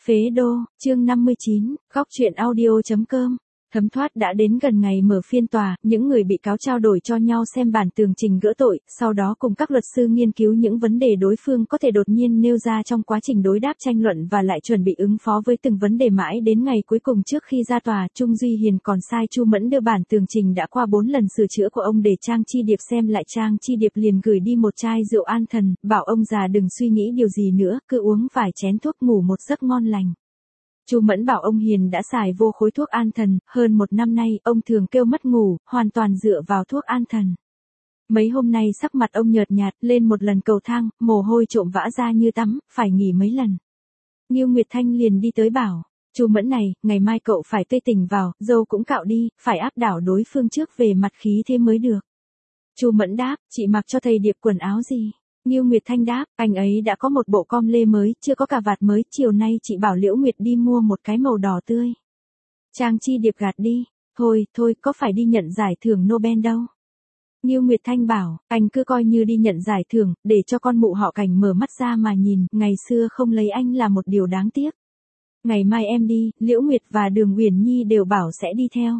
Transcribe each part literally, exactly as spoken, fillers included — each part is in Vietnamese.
Phế đô, chương năm mươi chín, góc truyện audio.com. Thấm thoát đã đến gần ngày mở phiên tòa, những người bị cáo trao đổi cho nhau xem bản tường trình gỡ tội, sau đó cùng các luật sư nghiên cứu những vấn đề đối phương có thể đột nhiên nêu ra trong quá trình đối đáp tranh luận và lại chuẩn bị ứng phó với từng vấn đề mãi đến ngày cuối cùng trước khi ra tòa. Trung Duy Hiền còn sai Chu Mẫn đưa bản tường trình đã qua bốn lần sửa chữa của ông để Trang Chi Điệp xem lại. Trang Chi Điệp liền gửi đi một chai rượu an thần, bảo ông già đừng suy nghĩ điều gì nữa, cứ uống vài chén thuốc ngủ một giấc ngon lành. Chu Mẫn bảo ông Hiền đã xài vô khối thuốc an thần, hơn một năm nay ông thường kêu mất ngủ, hoàn toàn dựa vào thuốc an thần. Mấy hôm nay sắc mặt ông nhợt nhạt, lên một lần cầu thang, mồ hôi trộm vã ra như tắm, phải nghỉ mấy lần. Ngưu Nguyệt Thanh liền đi tới bảo, Chu Mẫn này, ngày mai cậu phải tươi tỉnh vào, dâu cũng cạo đi, phải áp đảo đối phương trước về mặt khí thế mới được. Chu Mẫn đáp, chị mặc cho thầy Điệp quần áo gì? Ngưu Nguyệt Thanh đáp, anh ấy đã có một bộ com lê mới, chưa có cà vạt mới, chiều nay chị bảo Liễu Nguyệt đi mua một cái màu đỏ tươi. Trang Chi Điệp gạt đi, thôi, thôi, có phải đi nhận giải thưởng Nobel đâu. Ngưu Nguyệt Thanh bảo, anh cứ coi như đi nhận giải thưởng, để cho con mụ họ Cảnh mở mắt ra mà nhìn, ngày xưa không lấy anh là một điều đáng tiếc. Ngày mai em đi, Liễu Nguyệt và Đường Uyển Nhi đều bảo sẽ đi theo.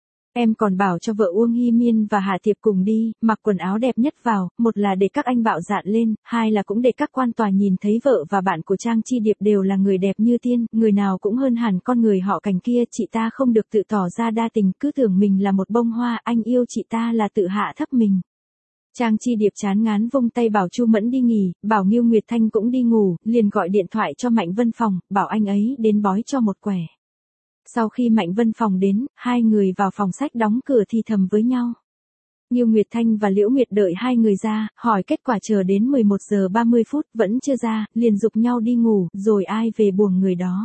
Em còn bảo cho vợ Uông Hy Miên và Hà Tiệp cùng đi, mặc quần áo đẹp nhất vào, một là để các anh bạo dạn lên, hai là cũng để các quan tòa nhìn thấy vợ và bạn của Trang Chi Điệp đều là người đẹp như tiên, người nào cũng hơn hẳn con người họ Cảnh kia. Chị ta không được tự tỏ ra đa tình, cứ tưởng mình là một bông hoa, anh yêu chị ta là tự hạ thấp mình. Trang Chi Điệp chán ngán vung tay bảo Chu Mẫn đi nghỉ, bảo Ngưu Nguyệt Thanh cũng đi ngủ, liền gọi điện thoại cho Mạnh Vân Phòng, bảo anh ấy đến bói cho một quẻ. Sau khi Mạnh Vân Phòng đến, hai người vào phòng sách đóng cửa thì thầm với nhau. Ngưu Nguyệt Thanh và Liễu Nguyệt đợi hai người ra, hỏi kết quả chờ đến mười một giờ ba mươi phút vẫn chưa ra, liền giục nhau đi ngủ, rồi ai về buồng người đó.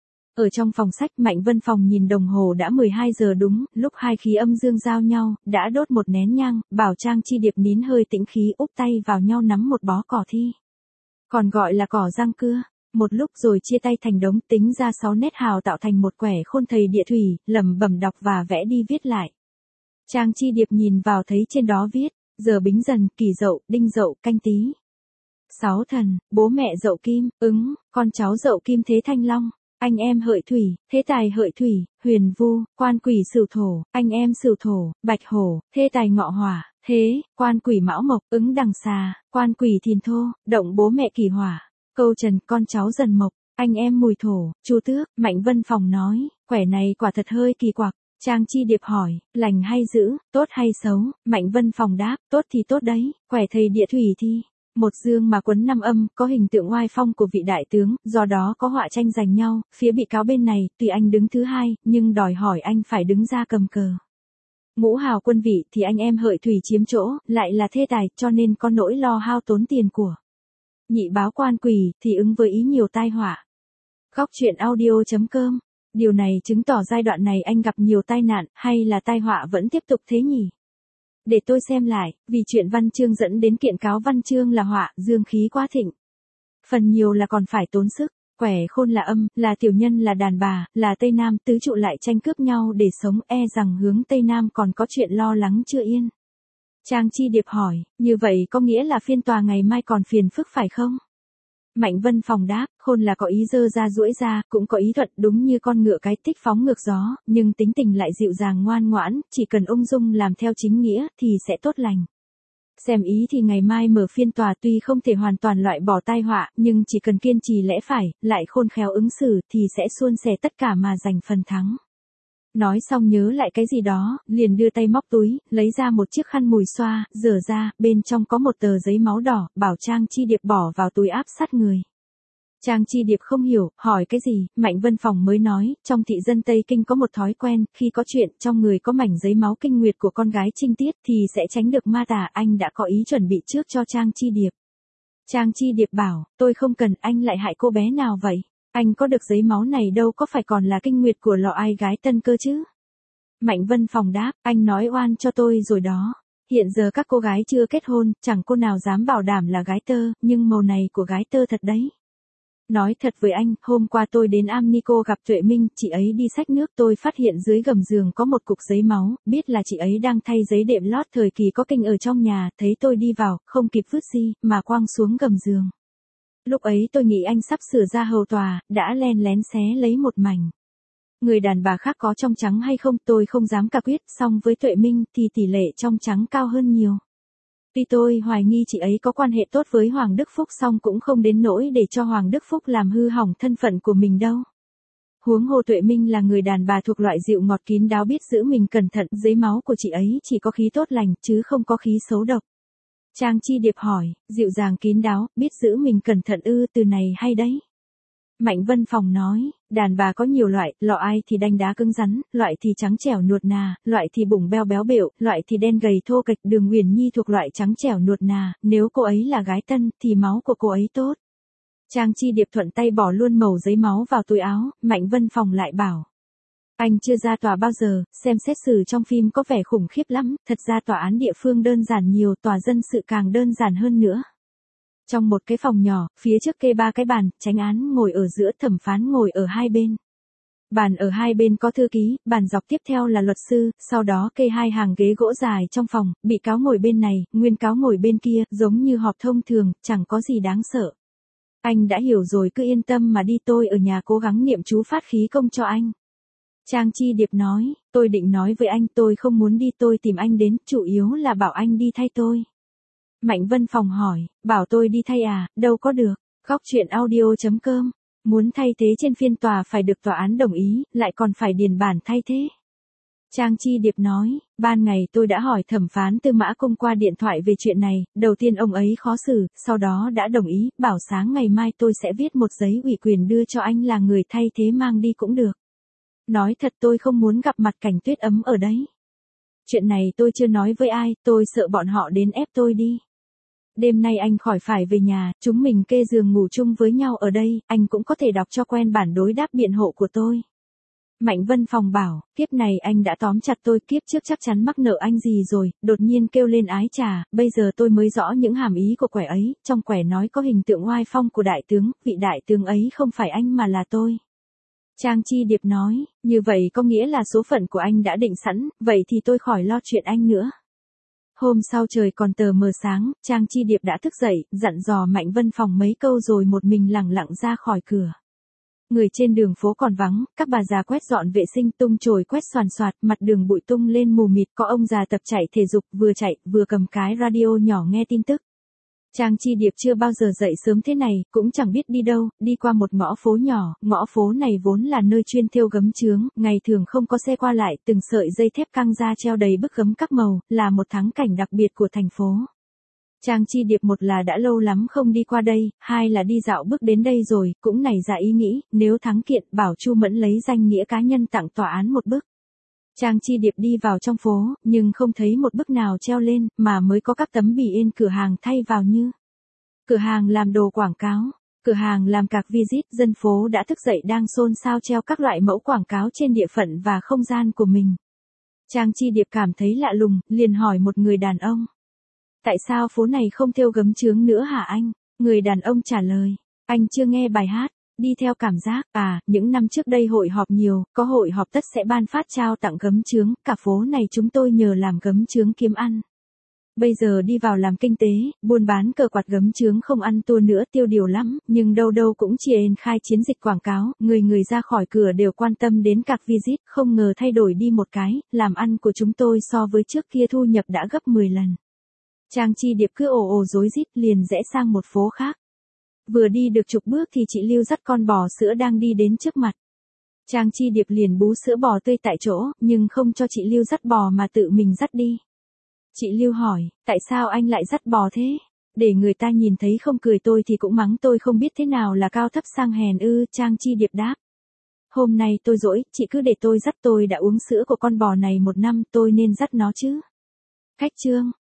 Ở trong phòng sách, Mạnh Vân Phòng nhìn đồng hồ đã mười hai giờ đúng, lúc hai khí âm dương giao nhau, đã đốt một nén nhang, bảo Trang Chi Điệp nín hơi tĩnh khí, úp tay vào nhau nắm một bó cỏ thi. Còn gọi là cỏ răng cưa. Một lúc rồi chia tay thành đống, tính ra sáu nét hào tạo thành một quẻ khôn thầy địa thủy, lẩm bẩm đọc và vẽ đi viết lại. Trang Chi Điệp nhìn vào thấy trên đó viết, giờ Bính Dần, Kỷ Dậu, Đinh Dậu, Canh Tý. Sáu thần, bố mẹ Dậu Kim, Ứng, con cháu Dậu Kim Thế Thanh Long, anh em Hợi Thủy, Thế Tài Hợi Thủy, Huyền Vu, quan quỷ Sửu Thổ, anh em Sửu Thổ, Bạch Hổ, Thế Tài Ngọ Hỏa, Thế, quan quỷ Mão Mộc, Ứng Đằng Xà, quan quỷ Thìn Thô, Động bố mẹ Kỷ Hỏa. Câu Trần, con cháu Dần Mộc, anh em Mùi Thổ, Chu Tước. Mạnh Vân Phòng nói, quẻ này quả thật hơi kỳ quặc. Trang Chi Điệp hỏi, lành hay dữ, tốt hay xấu? Mạnh Vân Phòng đáp, tốt thì tốt đấy, quẻ thầy địa thủy thi. Một dương mà quấn năm âm, có hình tượng oai phong của vị đại tướng, do đó có họa tranh giành nhau, phía bị cáo bên này, tuy anh đứng thứ hai, nhưng đòi hỏi anh phải đứng ra cầm cờ. Ngũ hào quân vị thì anh em Hợi Thủy chiếm chỗ, lại là Thế Tài, cho nên có nỗi lo hao tốn tiền của. Nhị báo quan quỷ, thì ứng với ý nhiều tai họa. Góc truyện audio.com. Điều này chứng tỏ giai đoạn này anh gặp nhiều tai nạn, hay là tai họa vẫn tiếp tục thế nhỉ? Để tôi xem lại, vì chuyện văn chương dẫn đến kiện cáo văn chương là họa, dương khí quá thịnh. Phần nhiều là còn phải tốn sức, quẻ khôn là âm, là tiểu nhân là đàn bà, là Tây Nam, tứ trụ lại tranh cướp nhau để sống, e rằng hướng Tây Nam còn có chuyện lo lắng chưa yên. Trang Chi Điệp hỏi, như vậy có nghĩa là phiên tòa ngày mai còn phiền phức phải không? Mạnh Vân Phòng đáp, khôn là có ý dơ ra duỗi ra, cũng có ý thuận, đúng như con ngựa cái tích phóng ngược gió, nhưng tính tình lại dịu dàng ngoan ngoãn, chỉ cần ung dung làm theo chính nghĩa, thì sẽ tốt lành. Xem ý thì ngày mai mở phiên tòa tuy không thể hoàn toàn loại bỏ tai họa, nhưng chỉ cần kiên trì lẽ phải, lại khôn khéo ứng xử, thì sẽ suôn sẻ tất cả mà giành phần thắng. Nói xong nhớ lại cái gì đó, liền đưa tay móc túi, lấy ra một chiếc khăn mùi xoa, rửa ra, bên trong có một tờ giấy máu đỏ, bảo Trang Chi Điệp bỏ vào túi áp sát người. Trang Chi Điệp không hiểu, hỏi cái gì, Mạnh Vân Phòng mới nói, trong thị dân Tây Kinh có một thói quen, khi có chuyện, trong người có mảnh giấy máu kinh nguyệt của con gái trinh tiết, thì sẽ tránh được ma tà, anh đã có ý chuẩn bị trước cho Trang Chi Điệp. Trang Chi Điệp bảo, tôi không cần, anh lại hại cô bé nào vậy? Anh có được giấy máu này đâu có phải còn là kinh nguyệt của lọ ai gái tân cơ chứ? Mạnh Vân Phòng đáp, anh nói oan cho tôi rồi đó. Hiện giờ các cô gái chưa kết hôn, chẳng cô nào dám bảo đảm là gái tơ, nhưng màu này của gái tơ thật đấy. Nói thật với anh, hôm qua tôi đến Amnico gặp Tuệ Minh, chị ấy đi xách nước, tôi phát hiện dưới gầm giường có một cục giấy máu, biết là chị ấy đang thay giấy đệm lót thời kỳ có kinh ở trong nhà, thấy tôi đi vào, không kịp vứt xi, mà quăng xuống gầm giường. Lúc ấy tôi nghĩ anh sắp sửa ra hầu tòa, đã len lén xé lấy một mảnh. Người đàn bà khác có trong trắng hay không tôi không dám cả quyết, song với Tuệ Minh thì tỷ lệ trong trắng cao hơn nhiều. Tuy tôi hoài nghi chị ấy có quan hệ tốt với Hoàng Đức Phúc song cũng không đến nỗi để cho Hoàng Đức Phúc làm hư hỏng thân phận của mình đâu. Huống hồ Tuệ Minh là người đàn bà thuộc loại dịu ngọt kín đáo biết giữ mình cẩn thận, dưới máu của chị ấy chỉ có khí tốt lành chứ không có khí xấu độc. Trang Chi Điệp hỏi, dịu dàng kín đáo, biết giữ mình cẩn thận ư, từ này hay đấy. Mạnh Vân Phòng nói, đàn bà có nhiều loại, loại thì đanh đá cứng rắn, loại thì trắng trẻo nuột nà, loại thì bụng beo béo bệu, loại thì đen gầy thô kệch. Đường Uyển Nhi thuộc loại trắng trẻo nuột nà, nếu cô ấy là gái tân thì máu của cô ấy tốt. Trang Chi Điệp thuận tay bỏ luôn mẩu giấy máu vào túi áo, Mạnh Vân Phòng lại bảo. Anh chưa ra tòa bao giờ, xem xét xử trong phim có vẻ khủng khiếp lắm, thật ra tòa án địa phương đơn giản nhiều, tòa dân sự càng đơn giản hơn nữa. Trong một cái phòng nhỏ, phía trước kê ba cái bàn, chánh án ngồi ở giữa, thẩm phán ngồi ở hai bên. Bàn ở hai bên có thư ký, bàn dọc tiếp theo là luật sư, sau đó kê hai hàng ghế gỗ dài trong phòng, bị cáo ngồi bên này, nguyên cáo ngồi bên kia, giống như họp thông thường, chẳng có gì đáng sợ. Anh đã hiểu rồi, cứ yên tâm mà đi, tôi ở nhà cố gắng niệm chú phát khí công cho anh. Trang Chi Điệp nói, tôi định nói với anh tôi không muốn đi, tôi tìm anh đến, chủ yếu là bảo anh đi thay tôi. Mạnh Vân Phòng hỏi, bảo tôi đi thay à, đâu có được. Góc truyện audio chấm com, muốn thay thế trên phiên tòa phải được tòa án đồng ý, lại còn phải điền bản thay thế. Trang Chi Điệp nói, ban ngày tôi đã hỏi thẩm phán Tư Mã Cung qua điện thoại về chuyện này, đầu tiên ông ấy khó xử, sau đó đã đồng ý, bảo sáng ngày mai tôi sẽ viết một giấy ủy quyền đưa cho anh là người thay thế mang đi cũng được. Nói thật tôi không muốn gặp mặt Cảnh Tuyết Ấm ở đấy. Chuyện này tôi chưa nói với ai, tôi sợ bọn họ đến ép tôi đi. Đêm nay anh khỏi phải về nhà, chúng mình kê giường ngủ chung với nhau ở đây, anh cũng có thể đọc cho quen bản đối đáp biện hộ của tôi. Mạnh Vân Phòng bảo, kiếp này anh đã tóm chặt tôi, kiếp trước chắc chắn mắc nợ anh gì rồi, đột nhiên kêu lên ái trà, bây giờ tôi mới rõ những hàm ý của quẻ ấy, trong quẻ nói có hình tượng oai phong của đại tướng, vị đại tướng ấy không phải anh mà là tôi. Trang Chi Điệp nói, như vậy có nghĩa là số phận của anh đã định sẵn, vậy thì tôi khỏi lo chuyện anh nữa. Hôm sau trời còn tờ mờ sáng, Trang Chi Điệp đã thức dậy, dặn dò Mạnh Vân Phòng mấy câu rồi một mình lẳng lặng ra khỏi cửa. Người trên đường phố còn vắng, các bà già quét dọn vệ sinh tung chồi quét xoàn xoạt, mặt đường bụi tung lên mù mịt, có ông già tập chạy thể dục, vừa chạy, vừa cầm cái radio nhỏ nghe tin tức. Trang Chi Điệp chưa bao giờ dậy sớm thế này, cũng chẳng biết đi đâu, đi qua một ngõ phố nhỏ, ngõ phố này vốn là nơi chuyên thêu gấm chướng, ngày thường không có xe qua lại, từng sợi dây thép căng ra treo đầy bức gấm các màu, là một thắng cảnh đặc biệt của thành phố. Trang Chi Điệp một là đã lâu lắm không đi qua đây, hai là đi dạo bước đến đây rồi, cũng nảy ra ý nghĩ, nếu thắng kiện, bảo Chu Mẫn lấy danh nghĩa cá nhân tặng tòa án một bức. Trang Chi Điệp đi vào trong phố, nhưng không thấy một bức nào treo lên, mà mới có các tấm bì in cửa hàng thay vào như cửa hàng làm đồ quảng cáo, cửa hàng làm cạc visit. Dân phố đã thức dậy đang xôn xao treo các loại mẫu quảng cáo trên địa phận và không gian của mình. Trang Chi Điệp cảm thấy lạ lùng, liền hỏi một người đàn ông. Tại sao phố này không thêu gấm chướng nữa hả anh? Người đàn ông trả lời, anh chưa nghe bài hát. Đi theo cảm giác, à, những năm trước đây hội họp nhiều, có hội họp tất sẽ ban phát trao tặng gấm chướng, cả phố này chúng tôi nhờ làm gấm chướng kiếm ăn. Bây giờ đi vào làm kinh tế, buôn bán cờ quạt gấm chướng không ăn thua nữa, tiêu điều lắm, nhưng đâu đâu cũng triển khai chiến dịch quảng cáo, người người ra khỏi cửa đều quan tâm đến cạc visit, không ngờ thay đổi đi một cái, làm ăn của chúng tôi so với trước kia thu nhập đã gấp mười lần. Trang Chi Điệp cứ ồ ồ rối rít liền rẽ sang một phố khác. Vừa đi được chục bước thì chị Lưu dắt con bò sữa đang đi đến trước mặt. Trang Chi Điệp liền bú sữa bò tươi tại chỗ, nhưng không cho chị Lưu dắt bò mà tự mình dắt đi. Chị Lưu hỏi, tại sao anh lại dắt bò thế? Để người ta nhìn thấy không cười tôi thì cũng mắng tôi không biết thế nào là cao thấp sang hèn ư. Trang Chi Điệp đáp. Hôm nay tôi rỗi, chị cứ để tôi dắt, tôi đã uống sữa của con bò này một năm, tôi nên dắt nó chứ. Khách trương.